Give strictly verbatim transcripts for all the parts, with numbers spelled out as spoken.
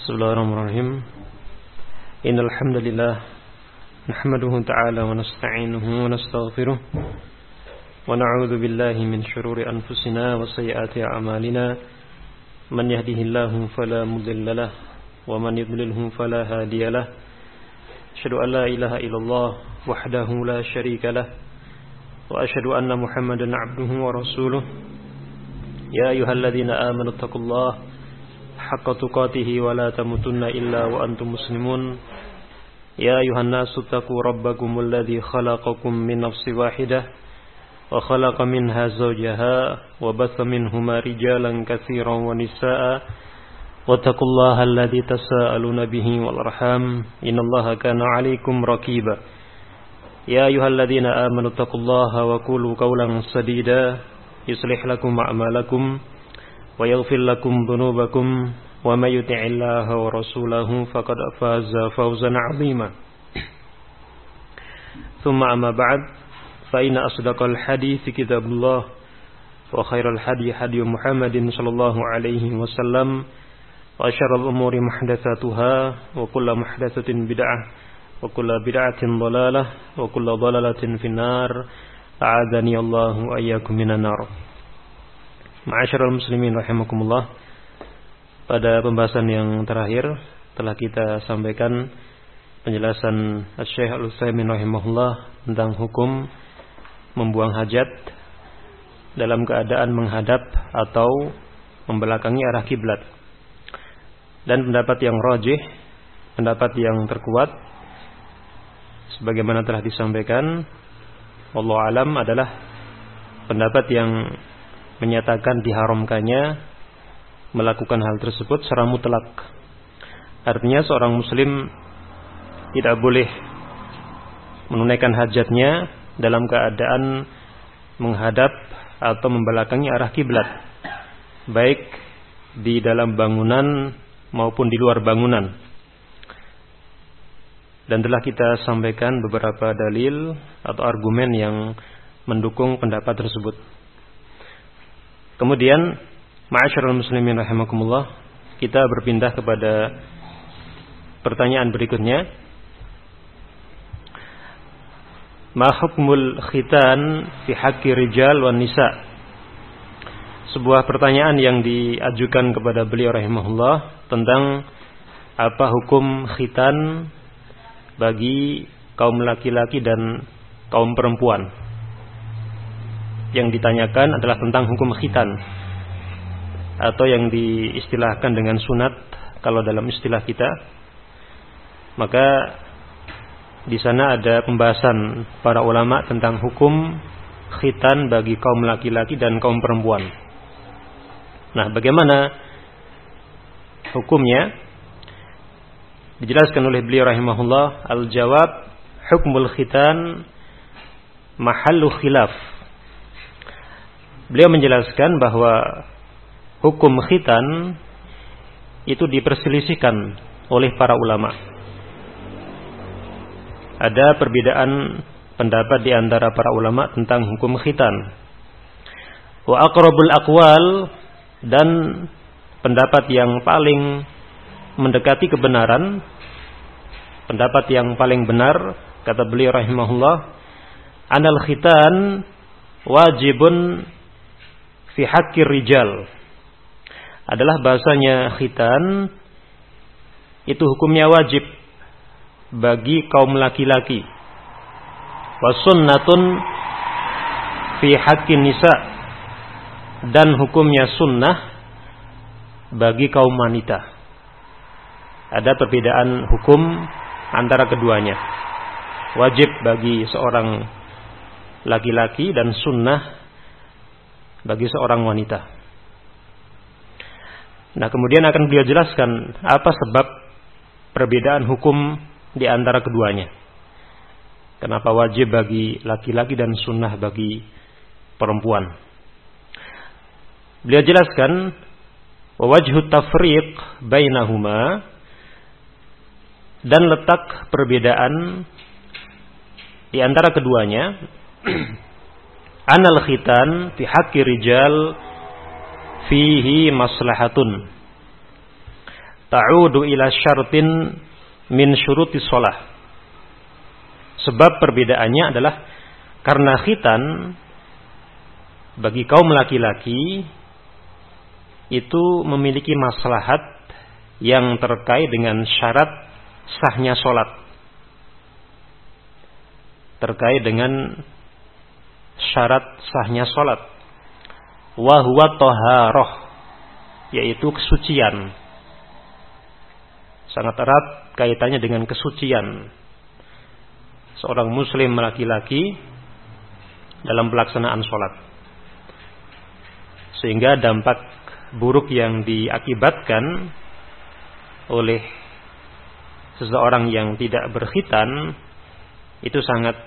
Bismillahirrahmanirrahim. Innal hamdalillah nahmaduhu ta'ala wa nasta'inuhu wa nastaghfiruh wa na'udzu billahi min shururi anfusina wa sayyiati a'malina. Man yahdihillahu fala mudilla lahu wa man yudlilhu fala hadiya lahu. Asyhadu an la ilaha illallah wahdahu la syarika lahu wa asyhadu anna Muhammadan 'abduhu wa rasuluh. Ya ayyuhalladzina amanu taqullaha haqqa tuqatih wa la tamutunna illa wa antum muslimun. Ya ayuhan nasu taqu rabbakumul ladzi khalaqakum min nafsin wahidah wa khalaqa minha zawjaha wa batha minhuma rijalan katsiran wa nisaa'a wattaqullaha alladzi tasaaluna bihi wal arham innallaha kana 'alaikum raqiba. Ya ayyuhalladzina amanu taqullaha wa qulu qawlan sadida yuslih lakum a'malakum wa yaghfir lakum dhunubakum wa may yuti'illaha wa rasulahu faqad faza fawzan 'azima. Tsumma amma ba'd, fa inna asdaqal hadithi kitabullah wa khairal hadi hadi Muhammadin sallallahu alaihi wasallam wa syarrul umuri muhdatsatuha wa kullu muhdatsatin bid'ah wa kullu bid'atin dhalalah wa kullu dhalalatin finnar. A'adzani Allahu ayyakum minan nar. Ma'asyiral muslimin rahimakumullah. Pada pembahasan yang terakhir telah kita sampaikan penjelasan Asy-Syaikh Al-Utsaimin rahimahullah tentang hukum membuang hajat dalam keadaan menghadap atau membelakangi arah kiblat. Dan pendapat yang rajih, pendapat yang terkuat sebagaimana telah disampaikan, wallahu alam, adalah pendapat yang menyatakan diharamkannya melakukan hal tersebut secara mutlak. Artinya seorang muslim tidak boleh menunaikan hajatnya dalam keadaan menghadap atau membelakangi arah kiblat, baik di dalam bangunan maupun di luar bangunan. Dan telah kita sampaikan beberapa dalil atau argumen yang mendukung pendapat tersebut. Kemudian, ma'asyiral muslimin rahimakumullah, kita berpindah kepada pertanyaan berikutnya. Ma hukmul khitan fi haqqi rijal wan nisa? Sebuah pertanyaan yang diajukan kepada beliau rahimahullah tentang apa hukum khitan bagi kaum laki-laki dan kaum perempuan. Yang ditanyakan adalah tentang hukum khitan, atau yang diistilahkan dengan sunat kalau dalam istilah kita. Maka di sana ada pembahasan para ulama tentang hukum khitan bagi kaum laki-laki dan kaum perempuan. Nah, bagaimana hukumnya? Dijelaskan oleh beliau rahimahullah, al-jawab hukmul khitan mahallu khilaf. Beliau menjelaskan bahwa hukum khitan itu diperselisihkan oleh para ulama. Ada perbedaan pendapat di antara para ulama tentang hukum khitan. Wa aqrabul aqwal, dan pendapat yang paling mendekati kebenaran, pendapat yang paling benar, kata beliau rahimahullah, anal khitan wajibun fi haqqi rijal, adalah bahasanya khitan itu hukumnya wajib bagi kaum laki-laki. Wa sunnatun fi haqqi nisa, dan hukumnya sunnah bagi kaum wanita. Ada perbedaan hukum antara keduanya. Wajib bagi seorang laki-laki dan sunnah bagi seorang wanita. Nah, kemudian akan beliau jelaskan apa sebab perbedaan hukum di antara keduanya. Kenapa wajib bagi laki-laki dan sunnah bagi perempuan. Beliau jelaskan wa wajhu tafriq bainahuma, dan letak perbedaan di antara keduanya. Anal khitan fi haqqi rijal fihi maslahatun, ta'udu ila syartin min syurutis shalah. Sebab perbedaannya adalah karena khitan bagi kaum laki-laki itu memiliki maslahat yang terkait dengan syarat sahnya sholat, terkait dengan syarat sahnya sholat, wa huwa taharah, yaitu kesucian. Sangat erat kaitannya dengan kesucian seorang muslim laki-laki dalam pelaksanaan sholat, sehingga dampak buruk yang diakibatkan oleh seseorang yang tidak berkhitan itu sangat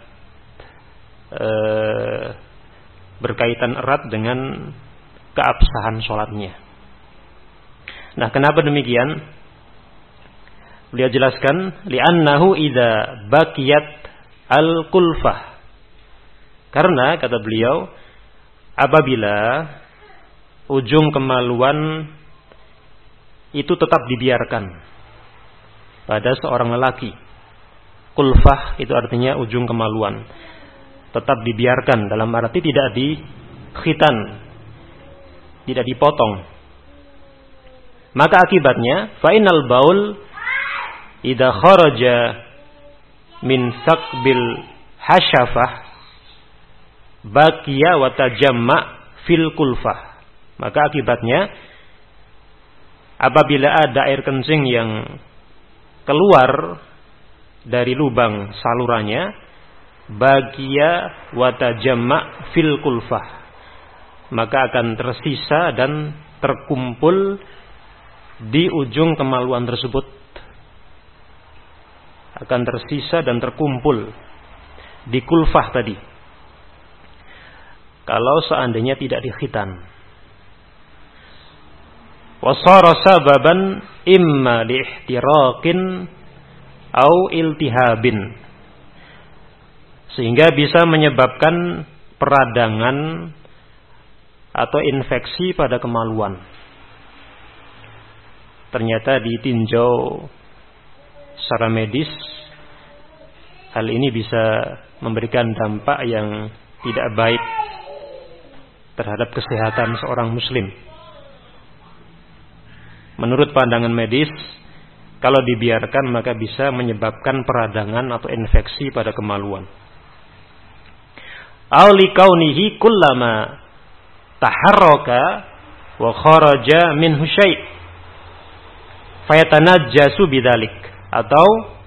eh, berkaitan erat dengan keabsahan sholatnya. Nah, kenapa demikian? Beliau jelaskan, li'annahu idza baqiyat al-kulfah. Karena kata beliau, apabila ujung kemaluan itu tetap dibiarkan pada seorang lelaki. Kulfah itu artinya ujung kemaluan. Tetap dibiarkan dalam arti tidak dikhitan, tidak dipotong. Maka akibatnya fa'inal baul idza kharaja min saqbil hasyafah baqiya wa tajamma fil kulfah. Maka akibatnya apabila ada air kencing yang keluar dari lubang salurannya, baqiya wa tajamma fil kulfah, maka akan tersisa dan terkumpul di ujung kemaluan tersebut, akan tersisa dan terkumpul di kulfah tadi, kalau seandainya tidak dikhitan. Wasara sababan imma liihtiraqin au iltihabin, sehingga bisa menyebabkan peradangan atau infeksi pada kemaluan. Ternyata ditinjau secara medis, hal ini bisa memberikan dampak yang tidak baik terhadap kesehatan seorang muslim. Menurut pandangan medis, kalau dibiarkan maka bisa menyebabkan peradangan atau infeksi pada kemaluan. Aw li kaunihi kullama taharraka wa kharaja minhu syai' fayatanajjasu bidzalik, atau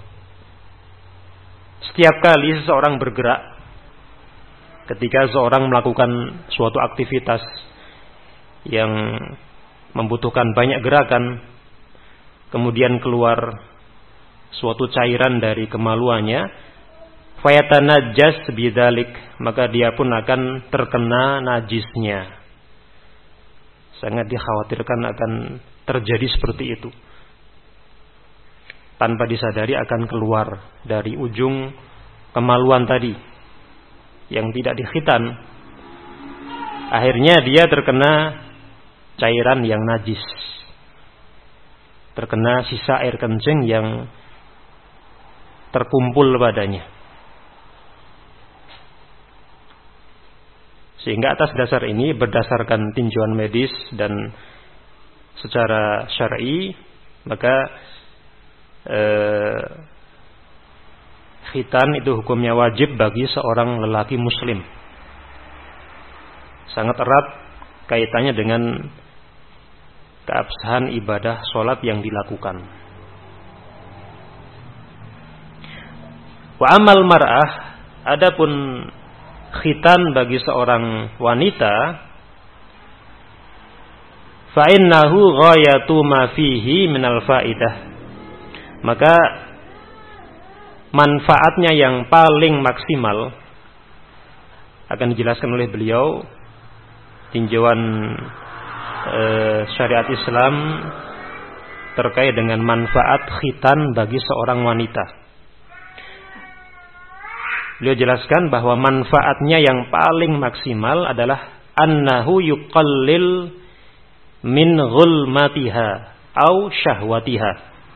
setiap kali seseorang bergerak, ketika seseorang melakukan suatu aktivitas yang membutuhkan banyak gerakan, kemudian keluar suatu cairan dari kemaluannya, fayatanajjas bidzalik, maka dia pun akan terkena najisnya. Sangat dikhawatirkan akan terjadi seperti itu. Tanpa disadari akan keluar dari ujung kemaluan tadi yang tidak dikhitan. Akhirnya dia terkena cairan yang najis, terkena sisa air kencing yang terkumpul padanya. Sehingga atas dasar ini, berdasarkan tinjauan medis dan secara syar'i, maka eh, khitan itu hukumnya wajib bagi seorang lelaki muslim. Sangat erat kaitannya dengan keabsahan ibadah sholat yang dilakukan. Wa amal mar'ah, adapun khitan bagi seorang wanita, fa innahu ghayatu ma fihi minal faidah, maka manfaatnya yang paling maksimal akan dijelaskan oleh beliau. Tinjauan eh, syariat Islam terkait dengan manfaat khitan bagi seorang wanita. Beliau jelaskan bahwa manfaatnya yang paling maksimal adalah annahu yuqallil min ghulmatiha au syahwatiha.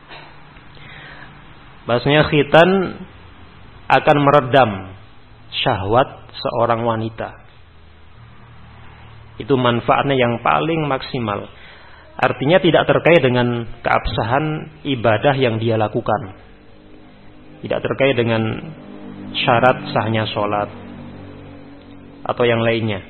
Bahasanya khitan akan meredam syahwat seorang wanita. Itu manfaatnya yang paling maksimal. Artinya tidak terkait dengan keabsahan ibadah yang dia lakukan. Tidak terkait dengan syarat sahnya sholat atau yang lainnya.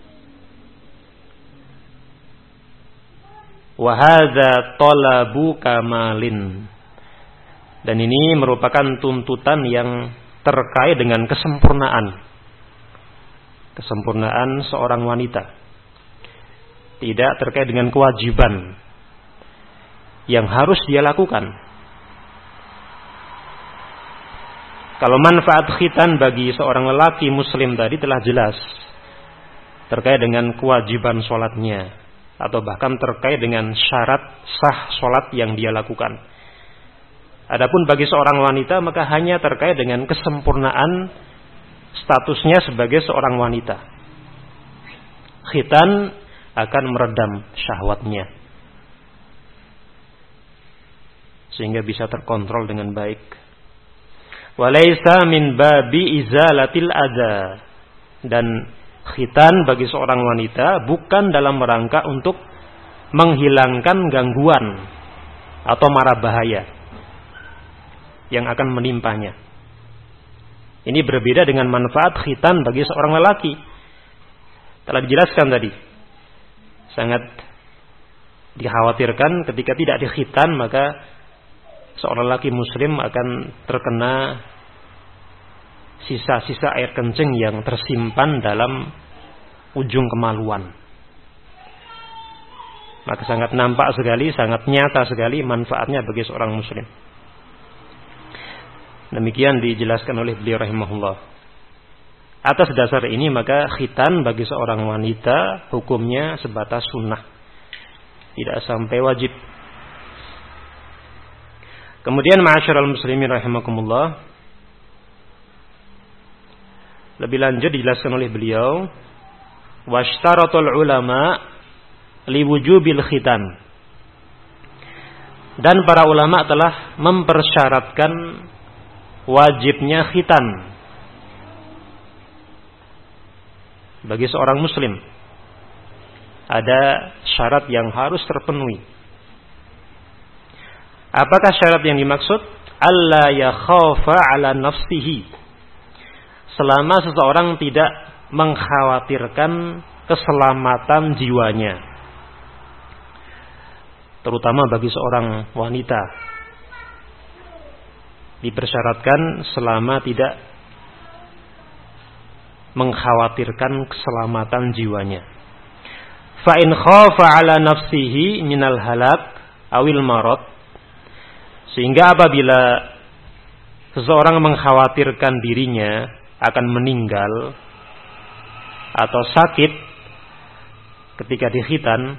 Wa hadza talabu kamalin. Dan ini merupakan tuntutan yang terkait dengan kesempurnaan. Kesempurnaan seorang wanita. Tidak terkait dengan kewajiban yang harus dia lakukan. Kalau manfaat khitan bagi seorang lelaki muslim tadi telah jelas. Terkait dengan kewajiban sholatnya. Atau bahkan terkait dengan syarat sah sholat yang dia lakukan. Adapun bagi seorang wanita maka hanya terkait dengan kesempurnaan statusnya sebagai seorang wanita. Khitan akan meredam syahwatnya sehingga bisa terkontrol dengan baik. Walaysa min babi izalatil adza. Dan khitan bagi seorang wanita bukan dalam rangka untuk menghilangkan gangguan atau mara bahaya yang akan menimpanya. Ini berbeda dengan manfaat khitan bagi seorang lelaki. Telah dijelaskan tadi. Sangat dikhawatirkan ketika tidak dikhitan maka seorang lelaki muslim akan terkena sisa-sisa air kencing yang tersimpan dalam ujung kemaluan. Maka sangat nampak sekali, sangat nyata sekali manfaatnya bagi seorang muslim. Demikian dijelaskan oleh beliau rahimahullah. Atas dasar ini maka khitan bagi seorang wanita hukumnya sebatas sunnah. Tidak sampai wajib. Kemudian ma'asyiral muslimin rahimakumullah. Lebih lanjut dijelaskan oleh beliau. Washtaratul ulama liwujubil khitan. Dan para ulama telah mempersyaratkan wajibnya khitan bagi seorang muslim. Ada syarat yang harus terpenuhi. Apakah syarat yang dimaksud? Alla yakhafa ala nafsihi. Selama seseorang tidak mengkhawatirkan keselamatan jiwanya. Terutama bagi seorang wanita. Dipersyaratkan selama tidak mengkhawatirkan keselamatan jiwanya. Fa in khafa ala nafsihi minal halak awil marad. Sehingga apabila seseorang mengkhawatirkan dirinya akan meninggal atau sakit ketika dikhitan,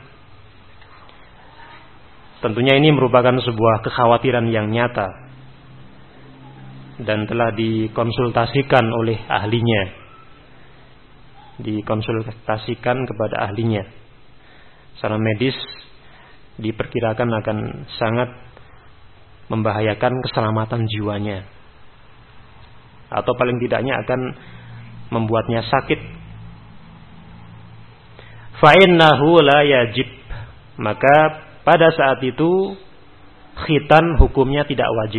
tentunya ini merupakan sebuah kekhawatiran yang nyata dan telah dikonsultasikan oleh ahlinya. Dikonsultasikan kepada ahlinya. Secara medis diperkirakan akan sangat membahayakan keselamatan jiwanya, atau paling tidaknya akan membuatnya sakit. Fa innahu la yajib. Maka pada saat itu khitan hukumnya tidak wajib.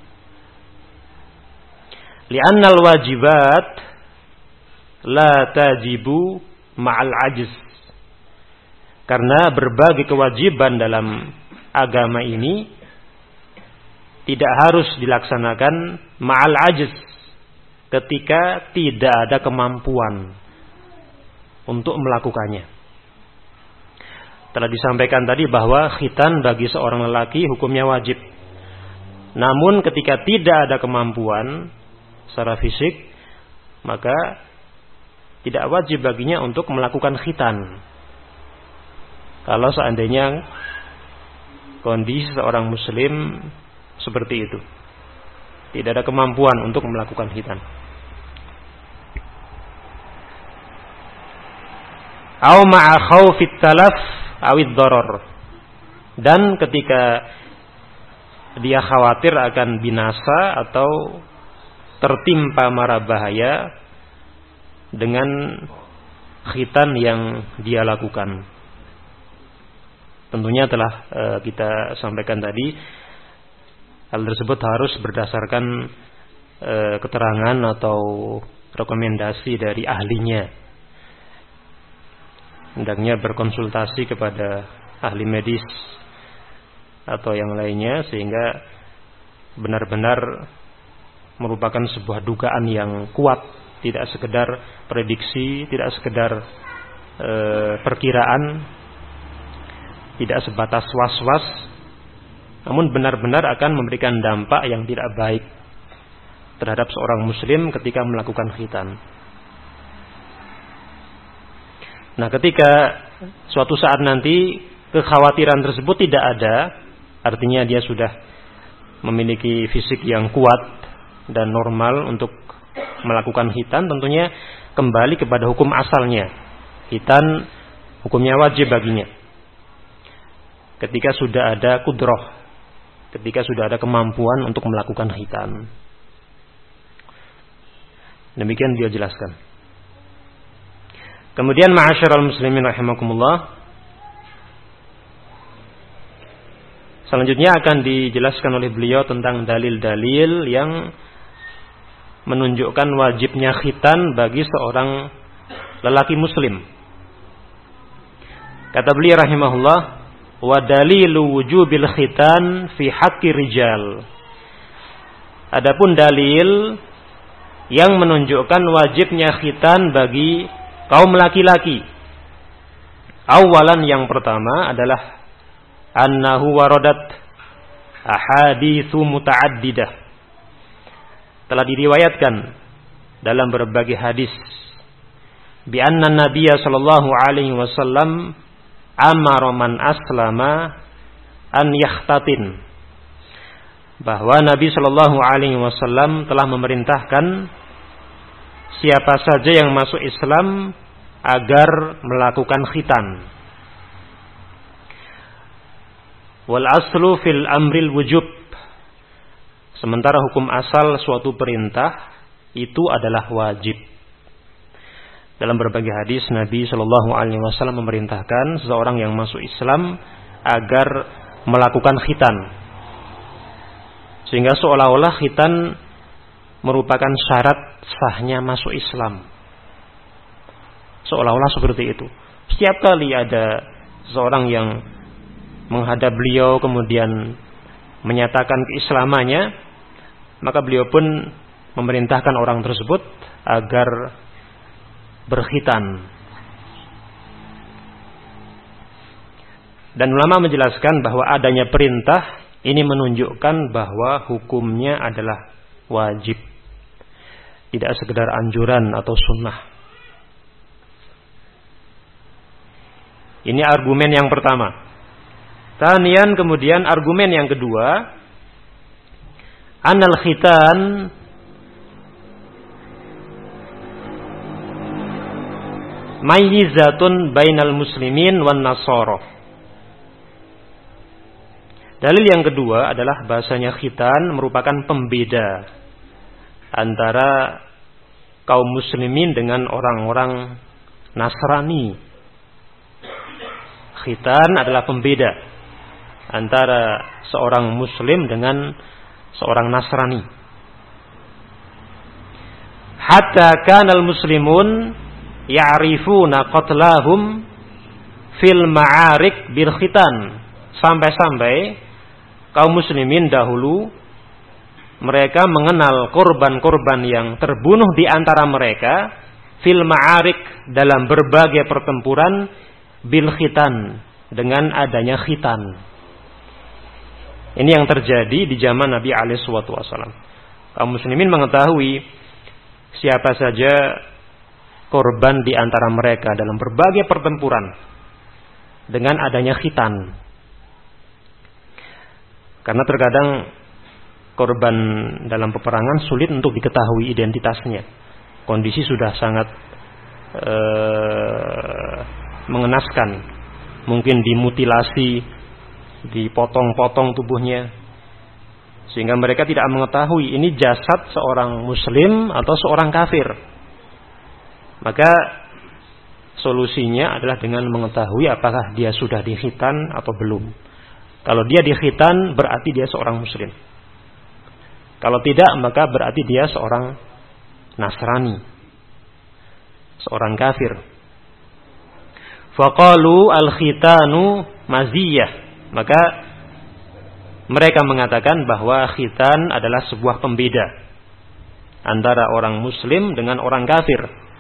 Li'annal wajibat la tajibu ma'al ajiz. Karena berbagai kewajiban dalam agama ini tidak harus dilaksanakan ma'al ajiz, ketika tidak ada kemampuan untuk melakukannya. Telah disampaikan tadi bahwa khitan bagi seorang lelaki hukumnya wajib. Namun ketika tidak ada kemampuan secara fisik, maka tidak wajib baginya untuk melakukan khitan. Kalau seandainya kondisi seorang muslim seperti itu, tidak ada kemampuan untuk melakukan khitan. Au ma'a khaufit talaf awid darar. Dan ketika dia khawatir akan binasa atau tertimpa mara bahaya dengan khitan yang dia lakukan. Tentunya telah e, kita sampaikan tadi, hal tersebut harus berdasarkan e, keterangan atau rekomendasi dari ahlinya. Hendaknya berkonsultasi kepada ahli medis atau yang lainnya, sehingga benar-benar merupakan sebuah dugaan yang kuat, tidak sekedar prediksi, tidak sekedar e, perkiraan, tidak sebatas was-was, namun benar-benar akan memberikan dampak yang tidak baik terhadap seorang muslim ketika melakukan khitan. Nah, ketika suatu saat nanti kekhawatiran tersebut tidak ada, artinya dia sudah memiliki fisik yang kuat dan normal untuk melakukan khitan, tentunya kembali kepada hukum asalnya. Khitan hukumnya wajib baginya. Ketika sudah ada kudroh, ketika sudah ada kemampuan untuk melakukan khitan. Demikian dia jelaskan. Kemudian ma'asyiral muslimin rahimakumullah, selanjutnya akan dijelaskan oleh beliau tentang dalil-dalil yang menunjukkan wajibnya khitan bagi seorang lelaki muslim. Kata beliau rahimahullah, wa dalilu wujubil khitan fi haqqi rijal. Adapun dalil yang menunjukkan wajibnya khitan bagi kaum laki-laki. Awalan, yang pertama adalah annahu waradat ahaditsu muta'addidah. Telah diriwayatkan dalam berbagai hadis bi anna nabiyya sallallahu alaihi wasallam amara man aslama an yakhtatin, bahwa Nabi sallallahu alaihi wasallam telah memerintahkan siapa saja yang masuk Islam agar melakukan khitan. Wal aslu fil amril wujub. Sementara hukum asal suatu perintah itu adalah wajib. Dalam berbagai hadis Nabi Shallallahu Alaihi Wasallam memerintahkan seseorang yang masuk Islam agar melakukan khitan, sehingga seolah-olah khitan merupakan syarat sahnya masuk Islam. Seolah-olah seperti itu. Setiap kali ada seseorang yang menghadap beliau kemudian menyatakan keislamannya, maka beliau pun memerintahkan orang tersebut agar berkhitan. Dan ulama menjelaskan bahwa adanya perintah ini menunjukkan bahwa hukumnya adalah wajib, tidak sekedar anjuran atau sunnah. Ini argumen yang pertama. Tanian, kemudian argumen yang kedua, anal khitan mayyizatun bainal muslimin wan nasara. Dalil yang kedua adalah bahasanya khitan merupakan pembeda antara kaum muslimin dengan orang-orang Nasrani. Khitan adalah pembeda antara seorang muslim dengan seorang Nasrani. Hatta kanal muslimun ya'rifuna qatlahum fil ma'arik bil khitan. Sampai-sampai kaum muslimin dahulu mereka mengenal korban-korban yang terbunuh di antara mereka fil ma'arik, dalam berbagai pertempuran, bil khitan, dengan adanya khitan. Ini yang terjadi di zaman Nabi alaihi wasallam. Kaum muslimin mengetahui siapa saja korban di antara mereka dalam berbagai pertempuran dengan adanya khitan. Karena terkadang korban dalam peperangan sulit untuk diketahui identitasnya. Kondisi sudah sangat ee, mengenaskan. Mungkin dimutilasi dipotong-potong tubuhnya, sehingga mereka tidak mengetahui ini jasad seorang muslim atau seorang kafir. Maka solusinya adalah dengan mengetahui apakah dia sudah dikhitan atau belum. Kalau dia dikhitan berarti dia seorang muslim. Kalau tidak maka berarti dia seorang Nasrani, seorang kafir. Faqalu al-khitanu maziyah. Maka mereka mengatakan bahwa khitan adalah sebuah pembeda antara orang muslim dengan orang kafir.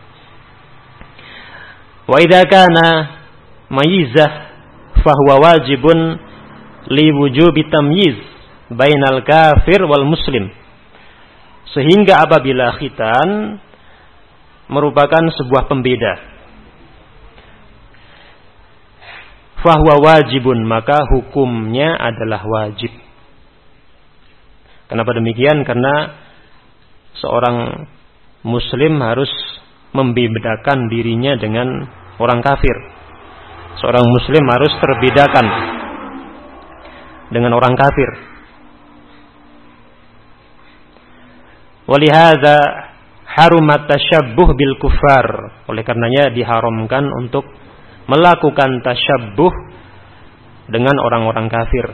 Wa idza kana mayizah fahuwa wajibun li wujubi tamyiz bainal kafir wal muslim. Sehingga apabila khitan merupakan sebuah pembeda, fahuwa wajibun, maka hukumnya adalah wajib. Kenapa demikian? Karena seorang muslim harus membedakan dirinya dengan orang kafir. Seorang muslim harus terbedakan dengan orang kafir. Walihada harumat tasyabbuh bil kufar. Oleh karenanya diharamkan untuk melakukan tasyabbuh dengan orang-orang kafir.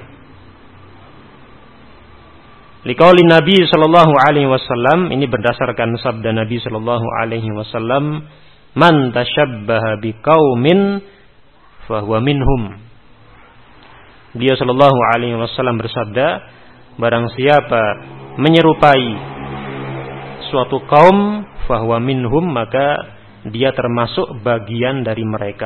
Liqauli Nabi sallallahu alaihi wasallam, ini berdasarkan sabda Nabi sallallahu alaihi wasallam, man tasyabbaha biqaumin fahuwa minhum. Dia sallallahu alaihi wasallam bersabda, barang siapa menyerupai suatu kaum fahuwa minhum, maka dia termasuk bagian dari mereka.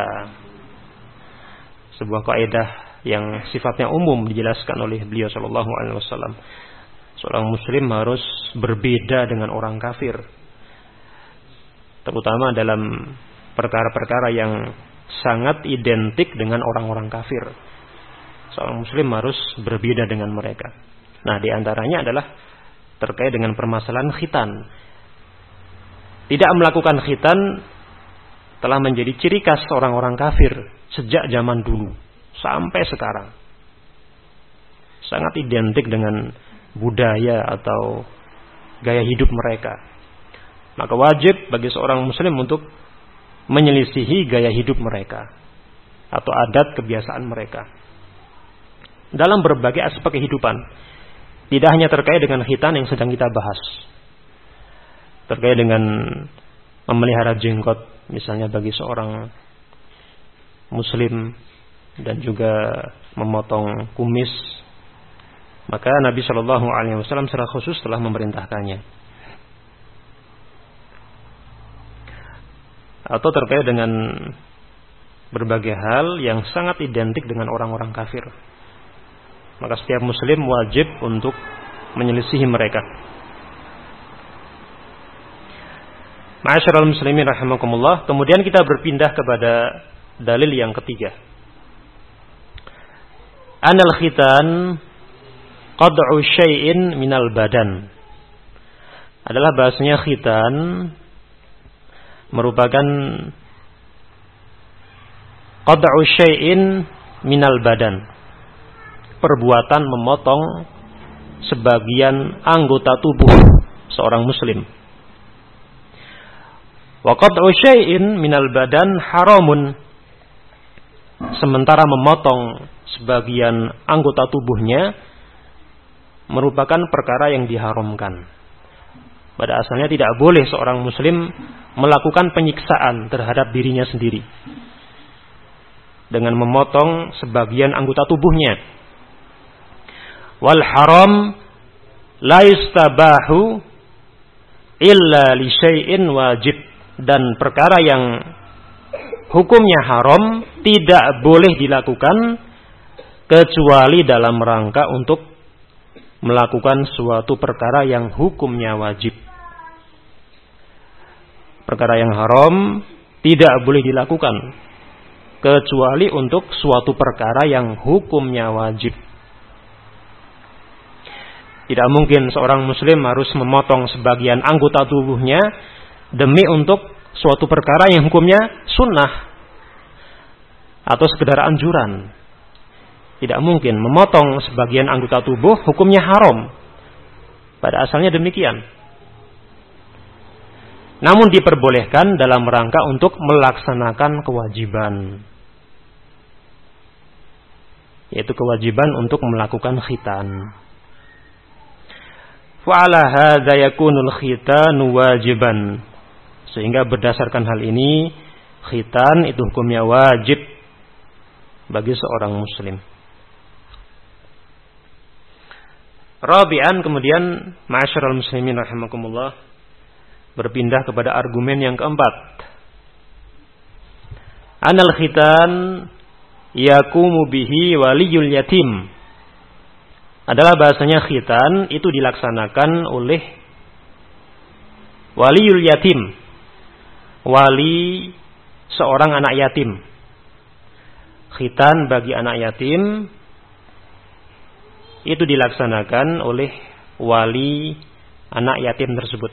Sebuah kaidah yang sifatnya umum dijelaskan oleh beliau sallallahu alaihi wasallam. Seorang muslim harus berbeda dengan orang kafir, terutama dalam perkara-perkara yang sangat identik dengan orang-orang kafir. Seorang muslim harus berbeda dengan mereka. Nah, di antaranya adalah terkait dengan permasalahan khitan. Tidak melakukan khitan telah menjadi ciri khas orang-orang kafir sejak zaman dulu sampai sekarang. Sangat identik dengan budaya atau gaya hidup mereka. Maka wajib bagi seorang muslim untuk menyelisihi gaya hidup mereka atau adat kebiasaan mereka dalam berbagai aspek kehidupan. Tidak hanya terkait dengan khitan yang sedang kita bahas, terkait dengan memelihara jenggot misalnya bagi seorang muslim, dan juga memotong kumis, maka Nabi Shallallahu Alaihi Wasallam secara khusus telah memerintahkannya. Atau terkait dengan berbagai hal yang sangat identik dengan orang-orang kafir, maka setiap muslim wajib untuk menyelisihi mereka. Ma'asyiral muslimin rahimakumullah. Kemudian kita berpindah kepada dalil yang ketiga. Anal khitan qad'u syai'in minal badan. Adalah bahasanya khitan merupakan qad'u syai'in minal badan, perbuatan memotong sebagian anggota tubuh seorang muslim. Wa qad'u syai'in minal badan haramun. Sementara memotong sebagian anggota tubuhnya merupakan perkara yang diharamkan. Pada asalnya tidak boleh seorang muslim melakukan penyiksaan terhadap dirinya sendiri dengan memotong sebagian anggota tubuhnya. Wal haram la yustabahu illa li syai'in wajib. Dan perkara yang hukumnya haram tidak boleh dilakukan kecuali dalam rangka untuk melakukan suatu perkara yang hukumnya wajib. Perkara yang haram tidak boleh dilakukan kecuali untuk suatu perkara yang hukumnya wajib. Tidak mungkin seorang muslim harus memotong sebagian anggota tubuhnya demi untuk suatu perkara yang hukumnya sunnah atau sekedar anjuran. Tidak mungkin memotong sebagian anggota tubuh hukumnya haram. Pada asalnya demikian. Namun diperbolehkan dalam rangka untuk melaksanakan kewajiban. Yaitu kewajiban untuk melakukan khitan. Fa'ala hadza yakunul khitanu wajiban. Sehingga berdasarkan hal ini, khitan itu hukumnya wajib bagi seorang muslim. Rabi'an, kemudian ma'asyiral muslimin rahimakumullah, berpindah kepada argumen yang keempat. Anal khitan yakumu bihi waliyul yatim. Adalah bahasanya khitan itu dilaksanakan oleh waliyul yatim, wali seorang anak yatim. Khitan bagi anak yatim itu dilaksanakan oleh wali anak yatim tersebut.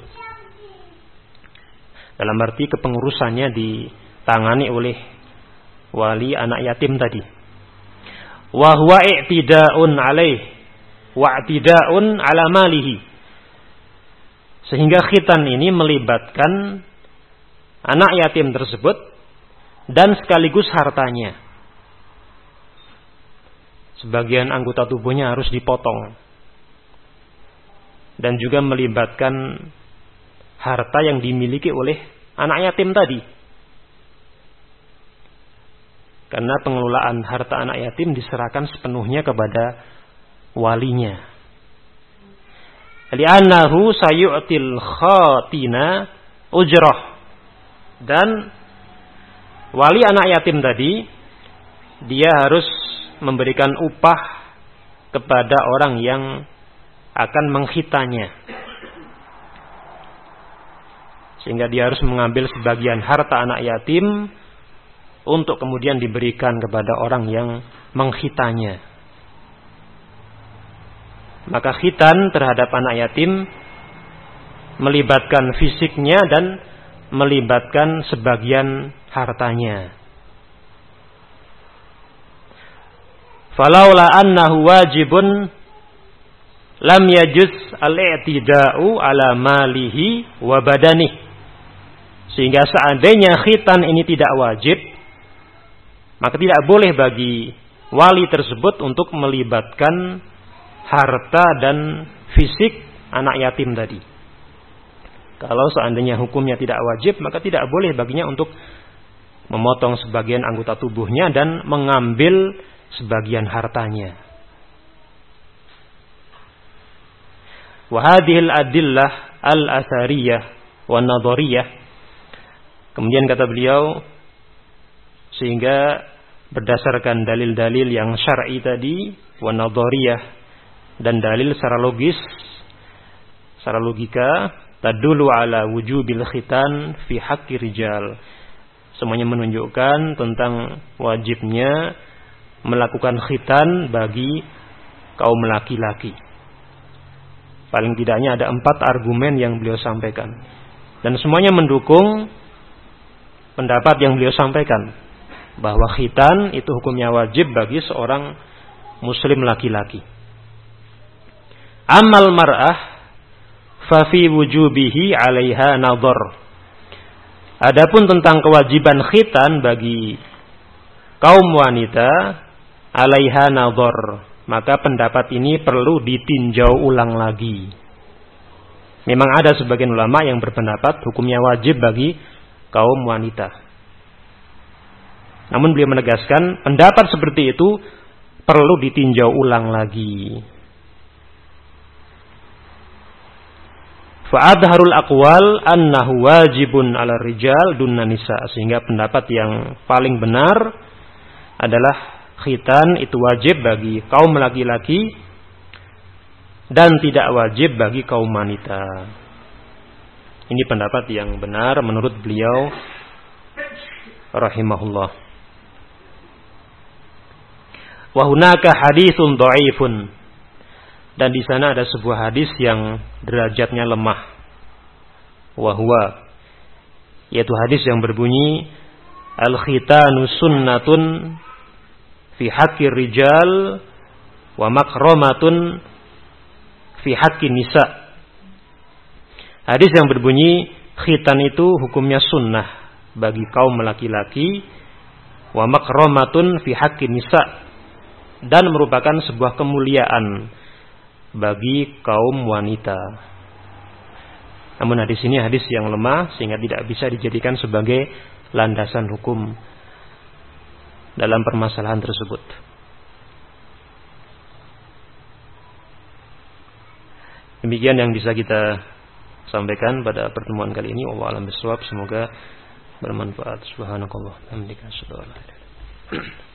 Dalam arti kepengurusannya ditangani oleh wali anak yatim tadi. Wa huwa i'tida'un alaih wa i'tida'un ala malihi. Sehingga khitan ini melibatkan anak yatim tersebut dan sekaligus hartanya. Sebagian anggota tubuhnya harus dipotong. Dan juga melibatkan harta yang dimiliki oleh anak yatim tadi. Karena pengelolaan harta anak yatim diserahkan sepenuhnya kepada walinya. Li'annahu sayu'til khatina ujrah. Dan wali anak yatim tadi, dia harus memberikan upah kepada orang yang akan menghitanya. Sehingga dia harus mengambil sebagian harta anak yatim untuk kemudian diberikan kepada orang yang menghitanya. Maka khitan terhadap anak yatim melibatkan fisiknya dan melibatkan sebagian hartanya. Falaula annahu wajibun lam yajuz al-i'tida'u ala malihi wa badanihi. Sehingga seandainya khitan ini tidak wajib, maka tidak boleh bagi wali tersebut untuk melibatkan harta dan fisik anak yatim tadi. Kalau seandainya hukumnya tidak wajib, maka tidak boleh baginya untuk memotong sebagian anggota tubuhnya dan mengambil sebagian hartanya. Wa hadhil adillah al-athariyah wa nadhariyah. Kemudian kata beliau, sehingga berdasarkan dalil-dalil yang syar'i tadi, wa nadhariyah, dan dalil secara logis, secara logika, tadullu ala wujubil khitan fi haqqi rijal. Semuanya menunjukkan tentang wajibnya melakukan khitan bagi kaum laki-laki. Paling tidaknya ada empat argumen yang beliau sampaikan. Dan semuanya mendukung pendapat yang beliau sampaikan. Bahwa khitan itu hukumnya wajib bagi seorang muslim laki-laki. Amal mar'ah fafi wujubihi alaiha nadhar. Adapun tentang kewajiban khitan bagi kaum wanita, alaiha nadhar, maka pendapat ini perlu ditinjau ulang lagi. Memang ada sebagian ulama yang berpendapat hukumnya wajib bagi kaum wanita. Namun beliau menegaskan pendapat seperti itu perlu ditinjau ulang lagi. Fa'adharul aqwal annahu wajibun ala rijal dunna nisa. Sehingga pendapat yang paling benar adalah khitan itu wajib bagi kaum laki-laki dan tidak wajib bagi kaum wanita. Ini pendapat yang benar menurut beliau rahimahullah. Wa hunaka haditsun dhaifun. Dan di sana ada sebuah hadis yang derajatnya lemah. Wa huwa, yaitu hadis yang berbunyi al-khitanu sunnatun fi fi haqqir rijal wa makramatun fi haqqin nisa. Hadis yang berbunyi khitan itu hukumnya sunnah bagi kaum laki-laki, wa makramatun fi haqqin nisa, dan merupakan sebuah kemuliaan bagi kaum wanita. Namun hadis ini hadis yang lemah sehingga tidak bisa dijadikan sebagai landasan hukum dalam permasalahan tersebut. Demikian yang bisa kita sampaikan pada pertemuan kali ini. Wallahu a'lam bishawab. Semoga bermanfaat. Subhanakallah. Alhamdulillah.